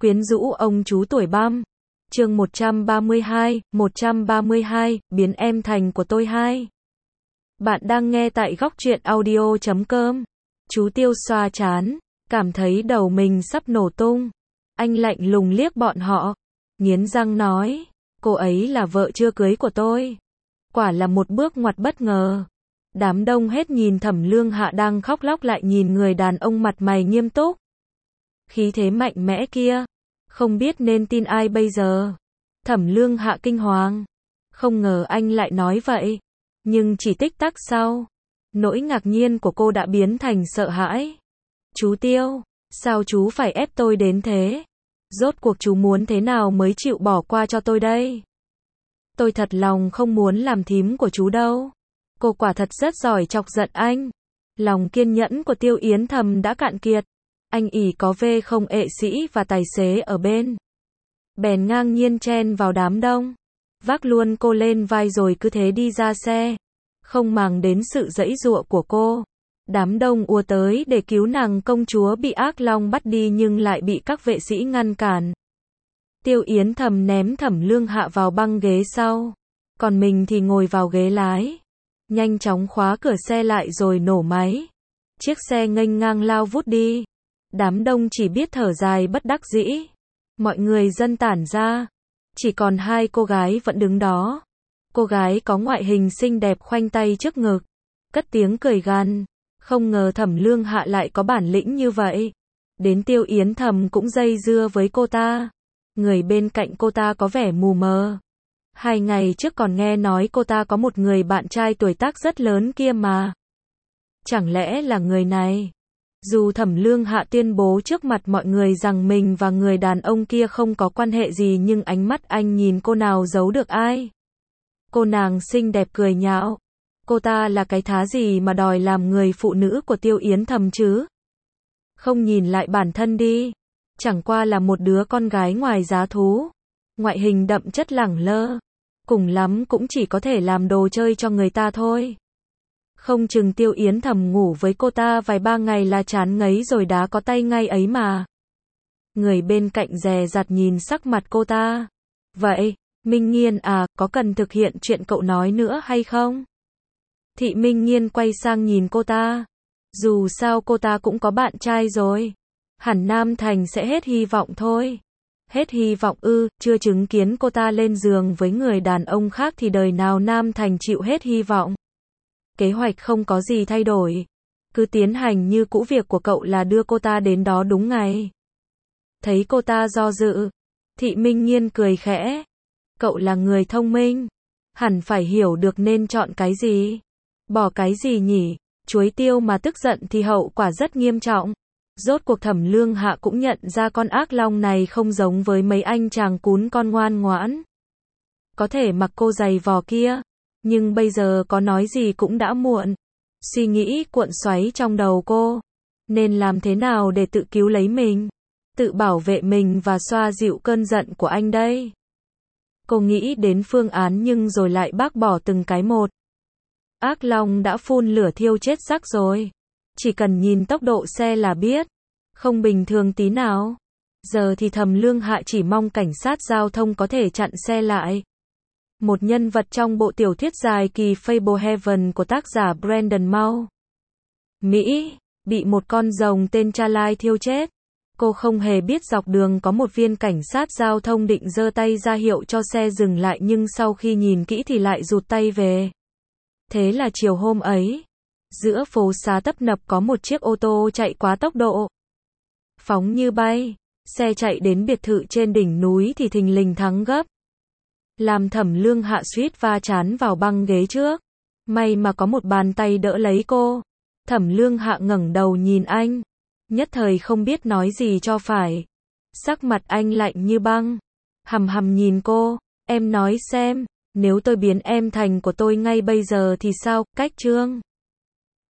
Quyến rũ ông chú tuổi băm. Chương 132, biến em thành của tôi 2. Bạn đang nghe tại góc truyện audio.com. Chú Tiêu xoa trán, cảm thấy đầu mình sắp nổ tung. Anh lạnh lùng liếc bọn họ, nghiến răng nói, cô ấy là vợ chưa cưới của tôi. Quả là một bước ngoặt bất ngờ. Đám đông hết nhìn Thẩm Lương Hạ đang khóc lóc lại nhìn người đàn ông mặt mày nghiêm túc. Khí thế mạnh mẽ kia, không biết nên tin ai bây giờ. Thẩm Lương Hạ kinh hoàng, không ngờ anh lại nói vậy. Nhưng chỉ tích tắc sau, nỗi ngạc nhiên của cô đã biến thành sợ hãi. Chú Tiêu, sao chú phải ép tôi đến thế? Rốt cuộc chú muốn thế nào mới chịu bỏ qua cho tôi đây? Tôi thật lòng không muốn làm thím của chú đâu. Cô quả thật rất giỏi chọc giận anh. Lòng kiên nhẫn của Tiêu Yến Thầm đã cạn kiệt. Anh ỷ có V không ệ sĩ và tài xế ở bên, bèn ngang nhiên chen vào đám đông, vác luôn cô lên vai rồi cứ thế đi ra xe, không màng đến sự giãy giụa của cô. Đám đông ùa tới để cứu nàng công chúa bị ác long bắt đi nhưng lại bị các vệ sĩ ngăn cản. Tiêu Yến Thầm ném Thẩm Lương Hạ vào băng ghế sau, còn mình thì ngồi vào ghế lái, nhanh chóng khóa cửa xe lại rồi nổ máy. Chiếc xe nghênh ngang lao vút đi. Đám đông chỉ biết thở dài bất đắc dĩ. Mọi người dân tản ra. Chỉ còn hai cô gái vẫn đứng đó. Cô gái có ngoại hình xinh đẹp khoanh tay trước ngực, cất tiếng cười gằn. Không ngờ Thẩm Lương Hạ lại có bản lĩnh như vậy. Đến Tiêu Yến Thầm cũng dây dưa với cô ta. Người bên cạnh cô ta có vẻ mù mờ. 2 ngày trước còn nghe nói cô ta có một người bạn trai tuổi tác rất lớn kia mà. Chẳng lẽ là người này? Dù Thẩm Lương Hạ tuyên bố trước mặt mọi người rằng mình và người đàn ông kia không có quan hệ gì nhưng ánh mắt anh nhìn cô nào giấu được ai. Cô nàng xinh đẹp cười nhạo. Cô ta là cái thá gì mà đòi làm người phụ nữ của Tiêu Yến Thầm chứ? Không nhìn lại bản thân đi. Chẳng qua là một đứa con gái ngoài giá thú. Ngoại hình đậm chất lẳng lơ. Cùng lắm cũng chỉ có thể làm đồ chơi cho người ta thôi. Không chừng Tiêu Yến Thầm ngủ với cô ta vài 3 ngày là chán ngấy rồi đá có tay ngay ấy mà. Người bên cạnh dè dặt nhìn sắc mặt cô ta. Vậy, Minh Nghiên à, có cần thực hiện chuyện cậu nói nữa hay không? Thị Minh Nghiên quay sang nhìn cô ta. Dù sao cô ta cũng có bạn trai rồi. Hẳn Nam Thành sẽ hết hy vọng thôi. Hết hy vọng ư? Chưa chứng kiến cô ta lên giường với người đàn ông khác thì đời nào Nam Thành chịu hết hy vọng. Kế hoạch không có gì thay đổi. Cứ tiến hành như cũ, việc của cậu là đưa cô ta đến đó đúng ngày. Thấy cô ta do dự, Thị Minh Nghiên cười khẽ. Cậu là người thông minh, hẳn phải hiểu được nên chọn cái gì. Bỏ cái gì nhỉ? Chuối Tiêu mà tức giận thì hậu quả rất nghiêm trọng. Rốt cuộc Thẩm Lương Hạ cũng nhận ra con ác long này không giống với mấy anh chàng cún con ngoan ngoãn. Có thể mặc cô giày vò kia, nhưng bây giờ có nói gì cũng đã muộn. Suy nghĩ cuộn xoáy trong đầu cô. Nên làm thế nào để tự cứu lấy mình, tự bảo vệ mình và xoa dịu cơn giận của anh đây? Cô nghĩ đến phương án nhưng rồi lại bác bỏ từng cái một. Ác long đã phun lửa thiêu chết xác rồi. Chỉ cần nhìn tốc độ xe là biết. Không bình thường tí nào. Giờ thì Thẩm Lương Hạ chỉ mong cảnh sát giao thông có thể chặn xe lại. Một nhân vật trong bộ tiểu thuyết dài kỳ Fable Heaven của tác giả Brandon Mao. Mỹ, bị một con rồng tên Charlie thiêu chết. Cô không hề biết dọc đường có một viên cảnh sát giao thông định giơ tay ra hiệu cho xe dừng lại nhưng sau khi nhìn kỹ thì lại rụt tay về. Thế là chiều hôm ấy, giữa phố xá tấp nập có một chiếc ô tô chạy quá tốc độ. Phóng như bay, xe chạy đến biệt thự trên đỉnh núi thì thình lình thắng gấp. Làm Thẩm Lương Hạ suýt va chán vào băng ghế trước. May mà có một bàn tay đỡ lấy cô. Thẩm Lương Hạ ngẩng đầu nhìn anh. Nhất thời không biết nói gì cho phải. Sắc mặt anh lạnh như băng. Hằm hằm nhìn cô. Em nói xem, nếu tôi biến em thành của tôi ngay bây giờ thì sao? Cách Trương